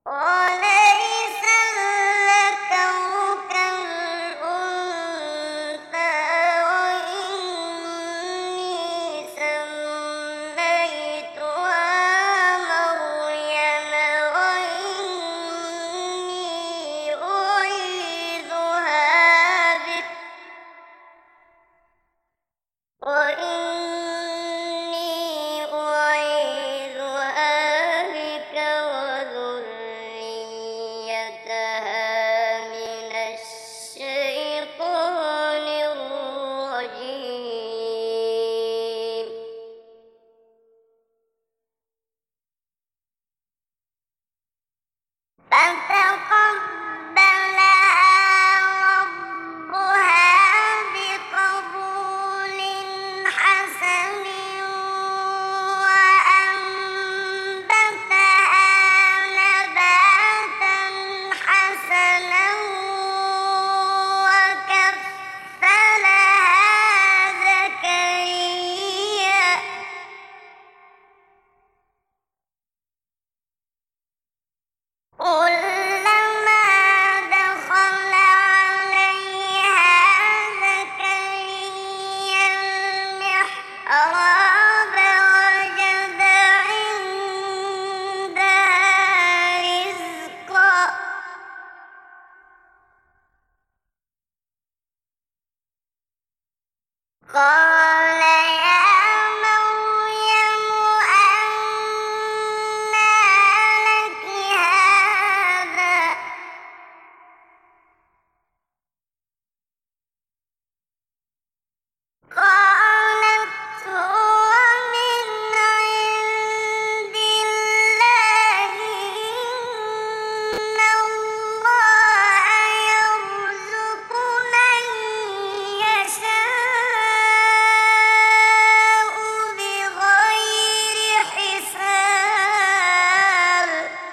وَلَيْسَ الذَّكَرُ كَالْأُنثَىٰ وَإِنِّي سَمَّيْتُهَا مَرْيَمَ وَإِنِّي أُعِيذُهَا بِكَ وَذُرِّيَّتَهَا مِنَ الشَّيْطَانِ الرَّجِيمِ فَتَقَبَّلَهَا رَبُّهَا بِقَبُولٍ حَسَنٍ وَأَنبَتَهَا نَبَاتًا حَسَنًا وَكَفَّلَهَا زَكَرِيَّا ۖ كُلَّمَا دَخَلَ عَلَيْهَا زَكَرِيَّا الْمِحْرَابَ وَجَدَ عِندَهَا رِزْقًا ۖ قَالَ يَا مَرْيَمُ أَنَّىٰ لَكِ هَٰذَا ۖ قَالَتْ هُوَ مِنْ عِندِ اللَّهِ ۖ إِنَّ اللَّهَ يَرْزُقُ مَن يَشَاءُ بِغَيْرِ حِسَابٍ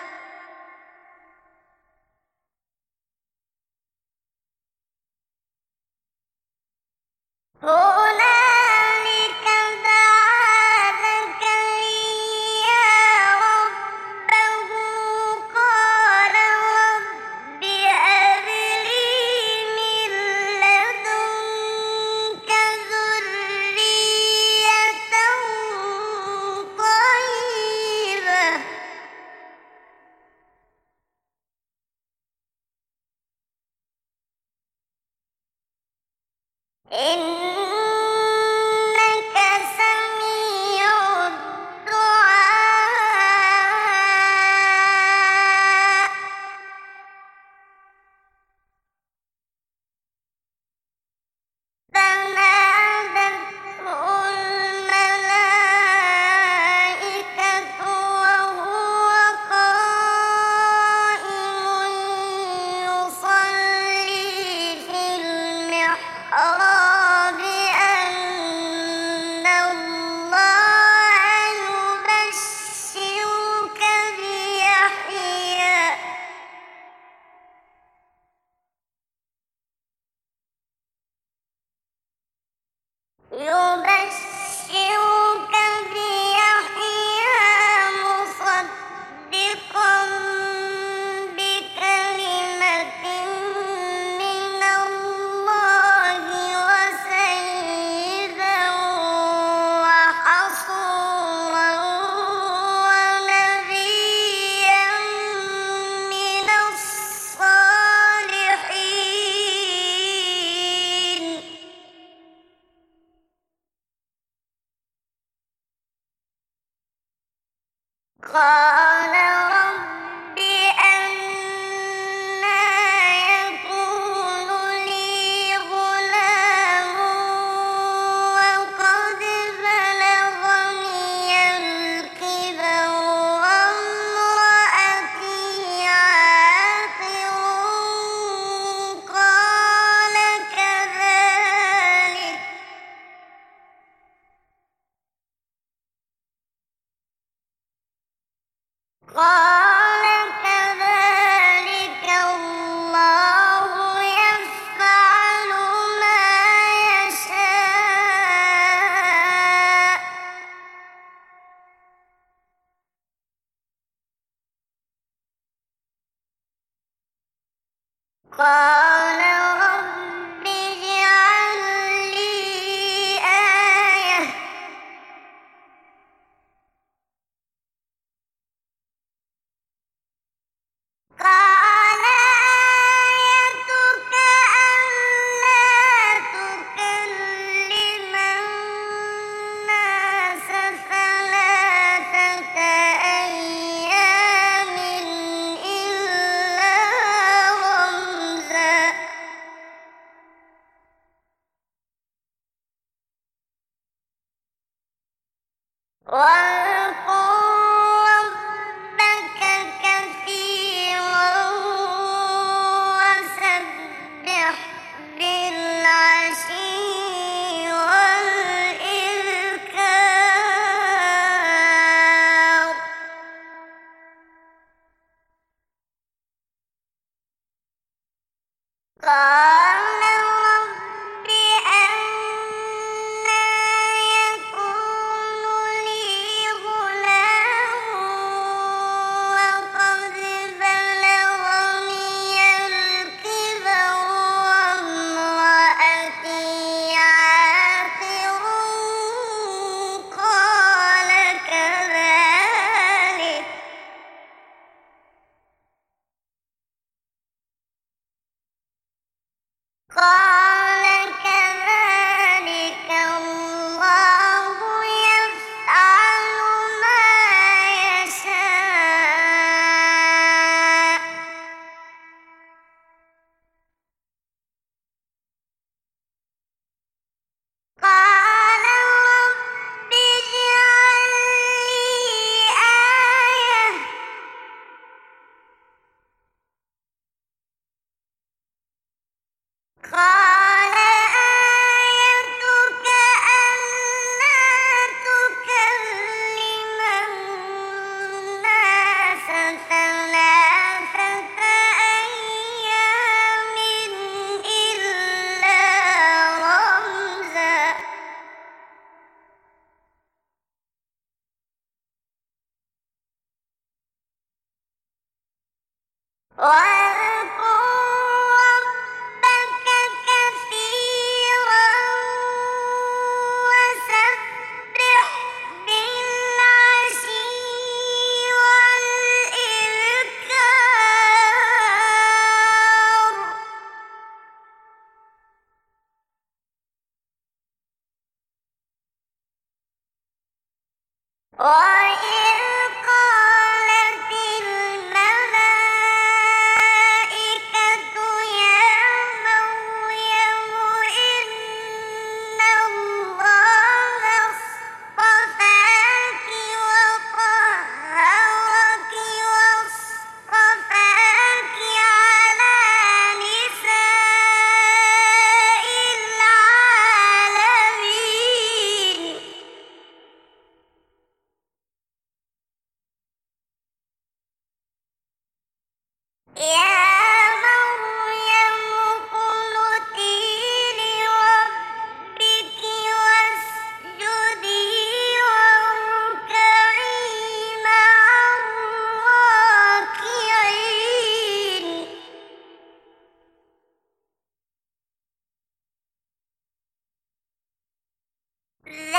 هُنَالِكَ دَعَا زَكَرِيَّا رَبَّهُ قَالَ رَبِّ هَبْ لِي مِن لَّدُنكَ ذُرِّيَّةً طَيِّبَةً ۖ إِنَّكَ سَمِيعُ الدُّعَاءِ فَنَادَتْهُ الْمَلَائِكَةُ وَهُوَ قَائِمٌ يُصَلِّي فِي الْمِحْرَابِ أَنَّ اللَّهَ يُبَشِّرُكَ بِيَحْيَىٰ مُصَدِّقًا بِكَلِمَةٍ مِّنَ اللَّهِ وَسَيِّدًا وَحَصُورًا وَنَبِيًّا مِّنَ الصَّالِحِينَ قَالَ رَبِّ أَنَّىٰ يَكُونُ لِي غُلَامٌ وَقَدْ بَلَغَنِيَ الْكِبَرُ وَامْرَأَتِي عَاقِرٌ ۖ قَالَ كَذَٰلِكَ اللَّهُ يَفْعَلُ مَا يَشَاءُ ۚ قال رب اجعل لي آية قال آيتك ألا تكلم الناس ثلاثة أيام إلا رمزا واذكر ربك كثيرا وسبح بالعشي والإبكار قال رب أنى يكون لي غلام وقد بلغني الكبر وامرأتي عاقر قال كذلك الله يفعل ما يشاء قال رب اجعل لي آية قال آيتك ألا تكلم الناس ثلاثة أيام إلا رمزا واذكر ربك كثيرا وسبح بالعشي والإبكار وإذ قالت الملائكة يا مريم إن الله اصطفاك وطهرك واصطفاك على نساء العالمين يا مريم اقنتي لربك واسجدي واركعي مع الراكعين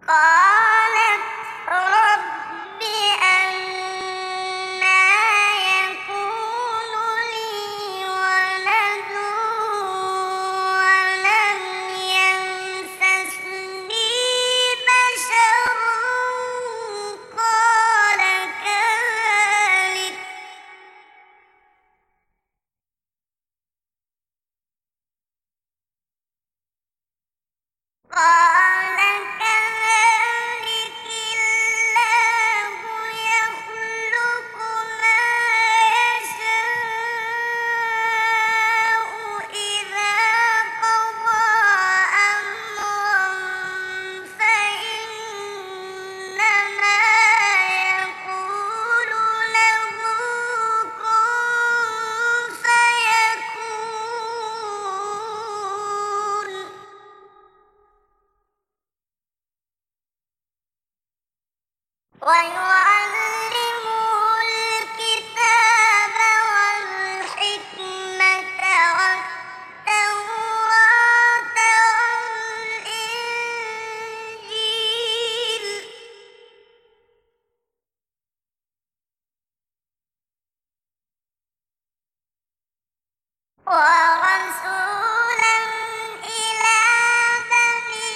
قالت رب أنى يكون لي ولد ولم يمسسني بشر قال كذلك قال كذلك الله يخلق ما يشاء إذا قضى أمرا فإنما يقول له كن فيكون ويعلمه الكتاب والحكمة والتوراة والإنجيل ورسولا إلى بني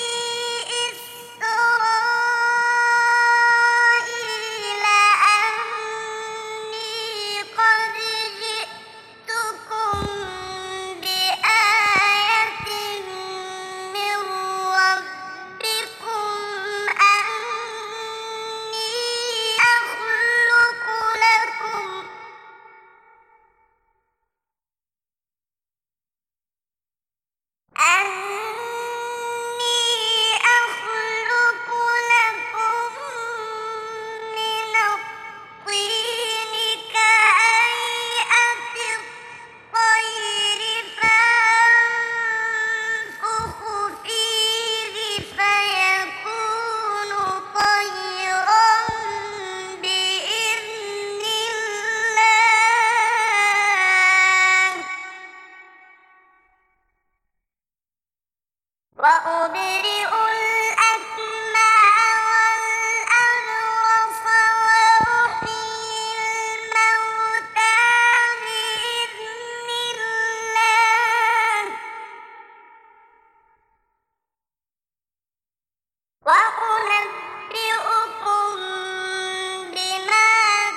إسرائيل أني قد جئتكم بآية من ربكم أني أخلق لكم من الطين كهيئة الطير فأنفخ فيه فيكون طيرا بإذن الله وأبرئ الأكمه والأبرص وأحيي الموتى بإذن الله وأنبئكم بما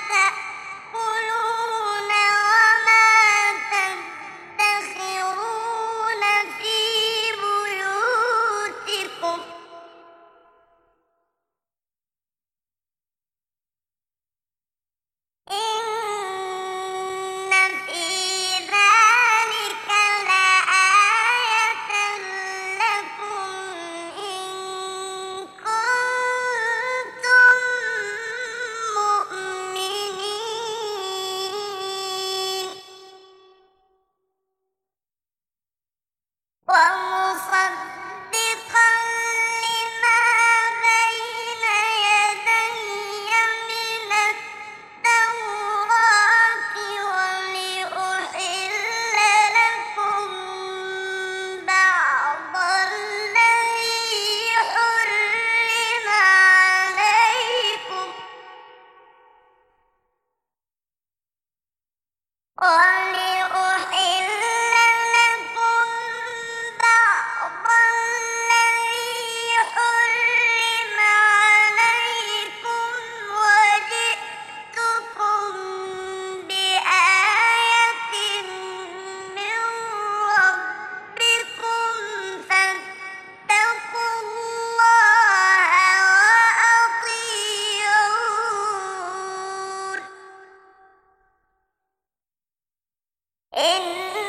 تأكلون وما تدخرون في بيوتكم إن في ذلك لآية لكم إن كنتم مؤمنين ومصدقا لما بين يدي من التوراة ولأحل لكم بعض الذي حرم عليكم ولأحل لكم بعض الذي حرم عليكم وجئتكم بآية من ربكم فاتقوا الله وأطيعون إن